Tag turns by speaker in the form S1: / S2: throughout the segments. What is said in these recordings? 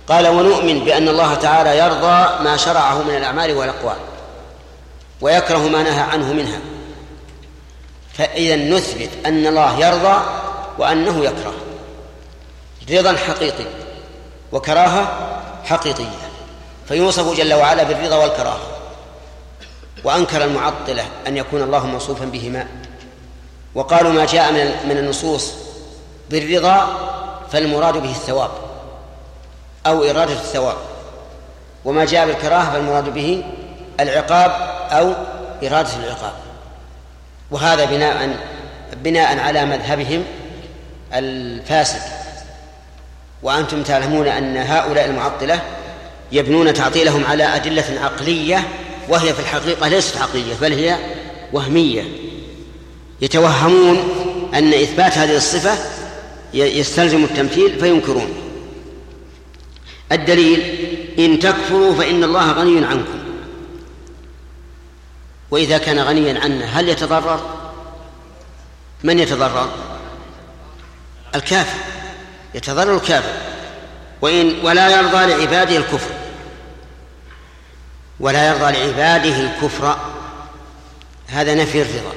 S1: قال ونؤمن بأن الله تعالى يرضى ما شرعه من الأعمال والأقوال ويكره ما نهى عنه منها، فإذا نثبت أن الله يرضى وأنه يكره، رضا حقيقي وكراهة حقيقية، فيوصف جل وعلا بالرضا والكراهة. وأنكر المعطلة أن يكون الله موصوفا بهما، وقالوا ما جاء من النصوص بالرضا فالمراد به الثواب أو إرادة الثواب، وما جاء بالكراهة فالمراد به العقاب أو إرادة العقاب. وهذا بناء على مذهبهم الفاسد. وأنتم تعلمون أن هؤلاء المعطلة يبنون تعطيلهم على أدلة عقلية، وهي في الحقيقة ليست عقلية بل هي وهمية. يتوهمون أن إثبات هذه الصفة يستلزم التمثيل فينكرون. الدليل: إن تكفروا فإن الله غني عنكم. وإذا كان غنيا عنا هل يتضرر؟ من يتضرر؟ الكافر، يتضرر الكافر. ولا يرضى لعباده الكفر، ولا يرضى لعباده الكفر، هذا نفي الرضا،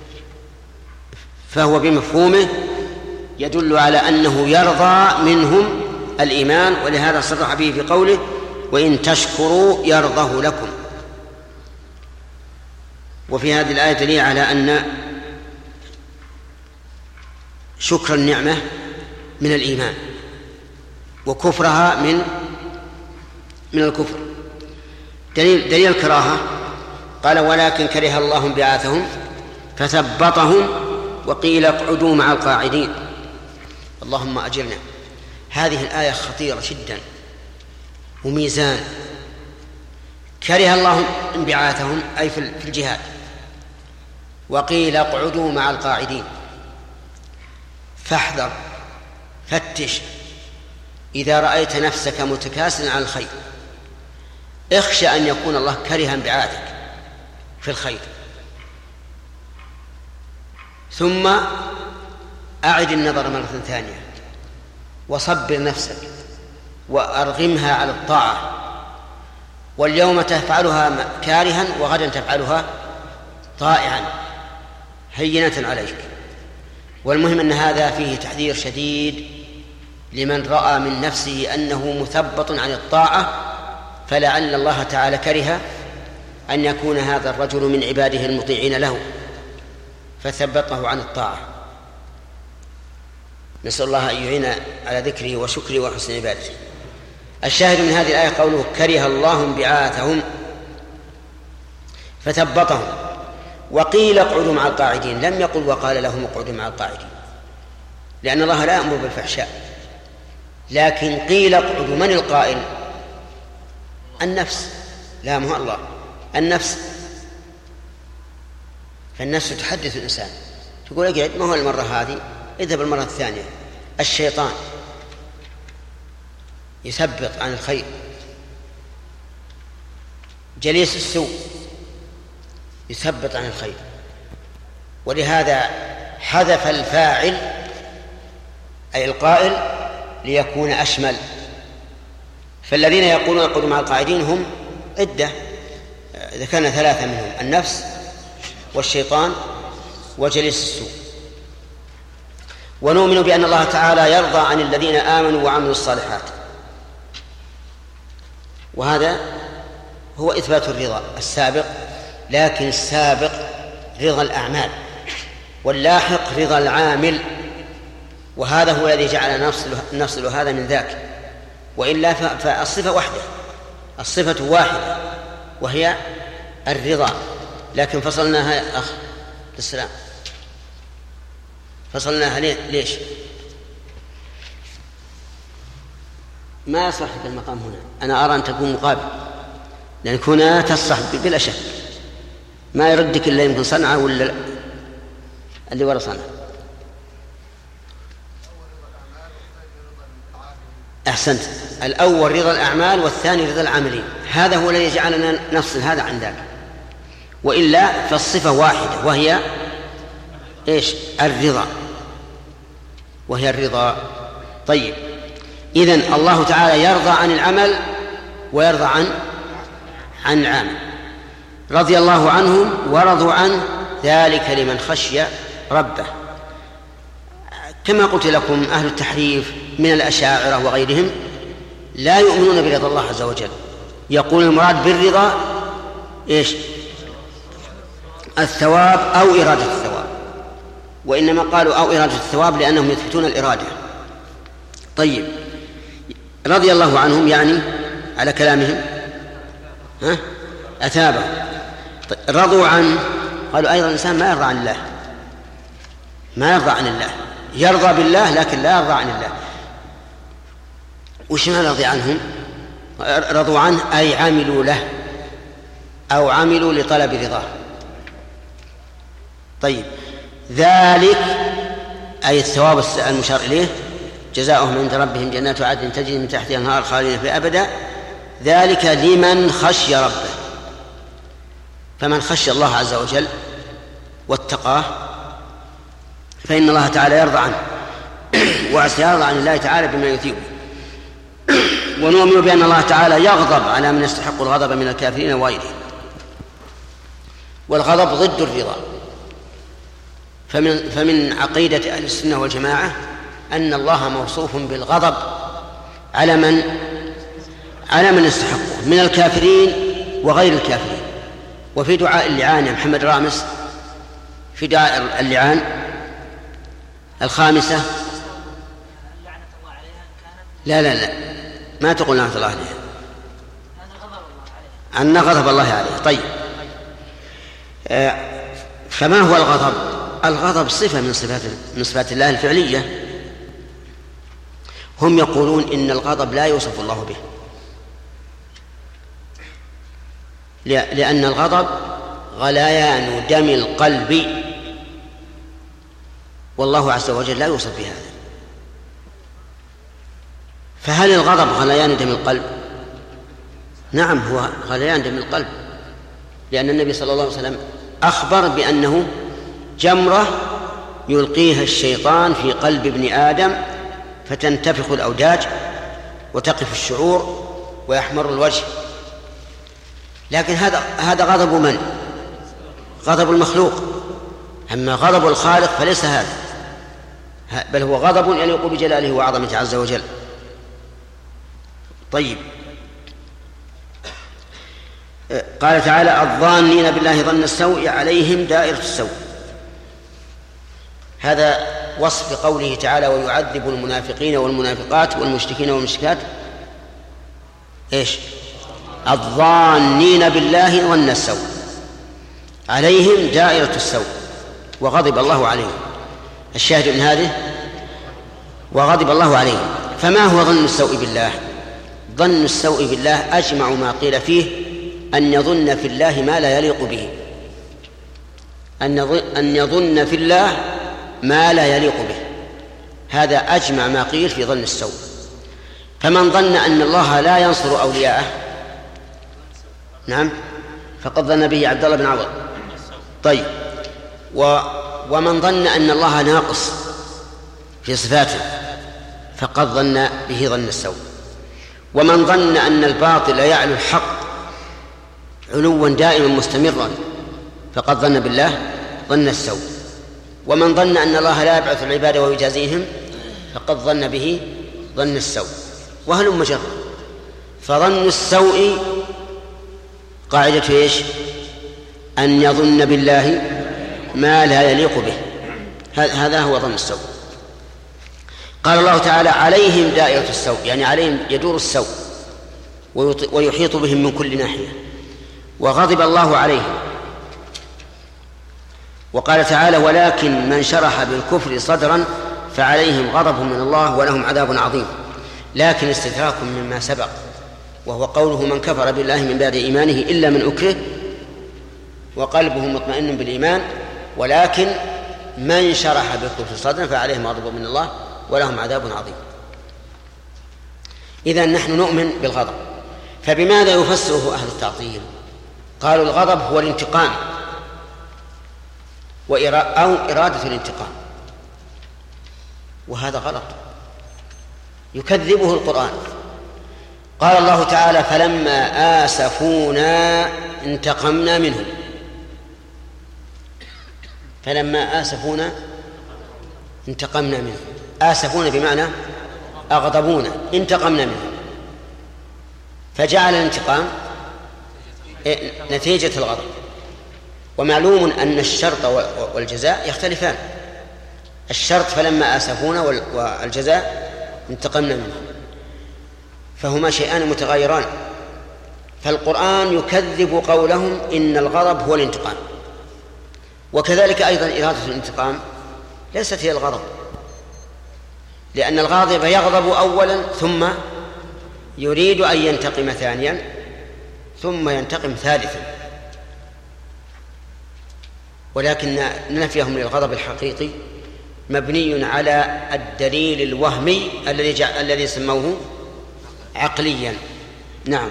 S1: فهو بمفهومه يدل على أنه يرضى منهم الإيمان، ولهذا صرح به في قوله وإن تشكروا يرضه لكم. وفي هذه الآية دليل على أن شكر النعمة من الإيمان وكفرها من الكفر. دليل الكراهة: قال ولكن كره الله انبعاثهم فثبطهم وقيل اقعدوا مع القاعدين. اللهم أجرنا. هذه الآية خطيرة جدا وميزان. كره الله انبعاثهم أي في الجهاد، وقيل اقعدوا مع القاعدين. فاحذر، فتش، إذا رأيت نفسك متكاسلا عن الخير اخشى أن يكون الله كره انبعاثك في الخير، ثم أعد النظر مرة ثانية وصبر نفسك وأرغمها على الطاعة، واليوم تفعلها كارها وغدا تفعلها طائعا هينة عليك. والمهم أن هذا فيه تحذير شديد لمن رأى من نفسه أنه مثبط عن الطاعة، فلعل الله تعالى كره أن يكون هذا الرجل من عباده المطيعين له فثبطه عن الطاعة. نسأل الله أن يعين على ذكره وشكره وحسن عبادته. الشاهد من هذه الآية قوله كره الله انبعاثهم فثبطهم، وقيل اقعدوا مع القاعدين، لم يقل وقال لهم اقعدوا مع القاعدين، لأن الله لا يأمر بالفحشاء، لكن قيل اقعدوا. من القائل؟ النفس، لا مو الله، النفس. فالنفس تحدث الإنسان، تقول اقعد، ما هو المرة هذه، اذهب المرة الثانية. الشيطان يثبط عن الخير، جليس السوء يثبط عن الخير، ولهذا حذف الفاعل أي القائل ليكون أشمل. فالذين يقولون اقعدوا مع القاعدين هم عدة، إذا كان ثلاثة منهم: النفس والشيطان وجليس السوء. ونؤمن بأن الله تعالى يرضى عن الذين آمنوا وعملوا الصالحات، وهذا هو إثبات الرضا السابق، لكن السابق رضا الأعمال واللاحق رضا العامل، وهذا هو الذي جعل نفصل هذا من ذاك. وإلا فالصفة واحدة، الصفة واحدة وهي الرضا، لكن فصلناها أخ السلام، فصلناها ليش؟ ما يصح المقام هنا، أنا أرى أن تكون مقابل، لأن هنا تصح بلا شك، ما يردك إلا يمكن صنعة ولا اللي وراء صنعة. أحسنت، الأول رضا الأعمال والثاني رضا العاملين، هذا هو الذي جعلنا نفصل هذا عن ذاك، وإلا فالصفة واحدة وهي إيش؟ الرضا، وهي الرضا. طيب، إذن الله تعالى يرضى عن العمل ويرضى عن العامل. رضي الله عنهم ورضوا عنه ذلك لمن خشي ربه. كما قلت لكم أهل التحريف من الأشاعرة وغيرهم لا يؤمنون برضا الله عز وجل، يقول المراد بالرضا إيش؟ الثواب أو إرادة الثواب، وإنما قالوا أو إرادة الثواب لأنهم يثبتون الإرادة. طيب، رضي الله عنهم يعني على كلامهم أثابه. طيب، رضوا عنه، قالوا أيضا الإنسان ما يرضى عن الله، ما يرضى عن الله، يرضى بالله لكن لا يرضى عن الله. وش معنى رضي عنهم؟ رضوا عنه أي عملوا له أو عملوا لطلب رضاه. طيب، ذلك أي الثواب المشار إليه جزاؤهم عند ربهم جنات عدن تجري من تحتها الأنهار خالدين فيها أبدا، ذلك لمن خشي ربه. فمن خشي الله عز وجل واتقاه فإن الله تعالى يرضى عنه وسيرضى عن الله تعالى بما يثيبه. ونؤمن بأن الله تعالى يغضب على من يستحق الغضب من الكافرين وغيره، والغضب ضد الرضا. فمن عقيدة أهل السنة والجماعة أن الله موصوف بالغضب على من يستحقه من الكافرين وغير الكافرين. وفي دعاء اللعان يا محمد رامس، في دعاء اللعان الخامسة لا ما تقول لعنة الله عليها، أن غضب الله عليه. طيب، فما هو الغضب؟ الغضب صفة من صفات الله الفعلية. هم يقولون إن الغضب لا يوصف الله به، لأن الغضب غليان دم القلب، والله عز وجل لا يوصف بهذا. فهل الغضب غليان دم القلب؟ نعم، هو غليان دم القلب، لأن النبي صلى الله عليه وسلم أخبر بأنه جمرة يلقيها الشيطان في قلب ابن آدم فتنتفخ الأوداج وتقف الشعور ويحمر الوجه. لكن هذا غضب من؟ غضب المخلوق. أما غضب الخالق فليس هذا، بل هو غضب يليق بجلاله وعظمته عز وجل. طيب، قال تعالى الظانين بالله ظن السوء عليهم دائرة السوء. هذا وصف قوله تعالى ويعذب المنافقين والمنافقات والمشركين والمشركات إيش؟ الظانين بالله ظن السوء عليهم دائرة السوء وغضب الله عليهم. الشاهد من هذه وغضب الله عليهم. فما هو ظن السوء بالله؟ ظن السوء بالله أجمع ما قيل فيه أن يظن في الله ما لا يليق به، أن يظن في الله ما لا يليق به، هذا أجمع ما قيل في ظن السوء. فمن ظن أن الله لا ينصر أولياءه نعم فقد ظن به عبد الله بن عوض. طيب، ومن ظن أن الله ناقص في صفاته فقد ظن به ظن السوء. ومن ظن أن الباطل يعلو الحق علوا دائما مستمرا فقد ظن بالله ظن السوء. ومن ظن أن الله لا يبعث العباد ويجازيهم فقد ظن به ظن السوء. وهلم مجرد. فظن السوء قاعدة إيش؟ أن يظن بالله ما لا يليق به، هذا هو ظن السوء. قال الله تعالى عليهم دائرة السوء، يعني عليهم يدور السوء ويحيط بهم من كل ناحية، وغضب الله عليهم. وقال تعالى ولكن من شرح بالكفر صدرا فعليهم غضب من الله ولهم عذاب عظيم. لكن استدراك مما سبق، وهو قوله من كفر بالله من بعد إيمانه إلا من أكره وقلبه مطمئن بالإيمان، ولكن من شرح بالكفر صدرا فعليهم غضب من الله ولهم عذاب عظيم. إذن نحن نؤمن بالغضب. فبماذا يفسره أهل التعطيل؟ قالوا الغضب هو الانتقام أو إرادة الانتقام، وهذا غلط. يكذبه القرآن. قال الله تعالى: فلما آسفونا انتقمنا منهم. فلما آسفونا انتقمنا منهم. آسفونا بمعنى أغضبونا، انتقمنا منهم، فجعل الانتقام نتيجة الغضب. ومعلوم أن الشرط والجزاء يختلفان. الشرط فلما آسفونا، والجزاء انتقمنا منهم، فهما شيئان متغايران. فالقرآن يكذب قولهم إن الغضب هو الانتقام، وكذلك أيضا إرادة الانتقام ليست هي الغضب، لأن الغاضب يغضب أولا ثم يريد أن ينتقم ثانيا ثم ينتقم ثالثا، ولكن نفيهم للغضب الحقيقي مبني على الدليل الوهمي الذي سموه عقليا. نعم.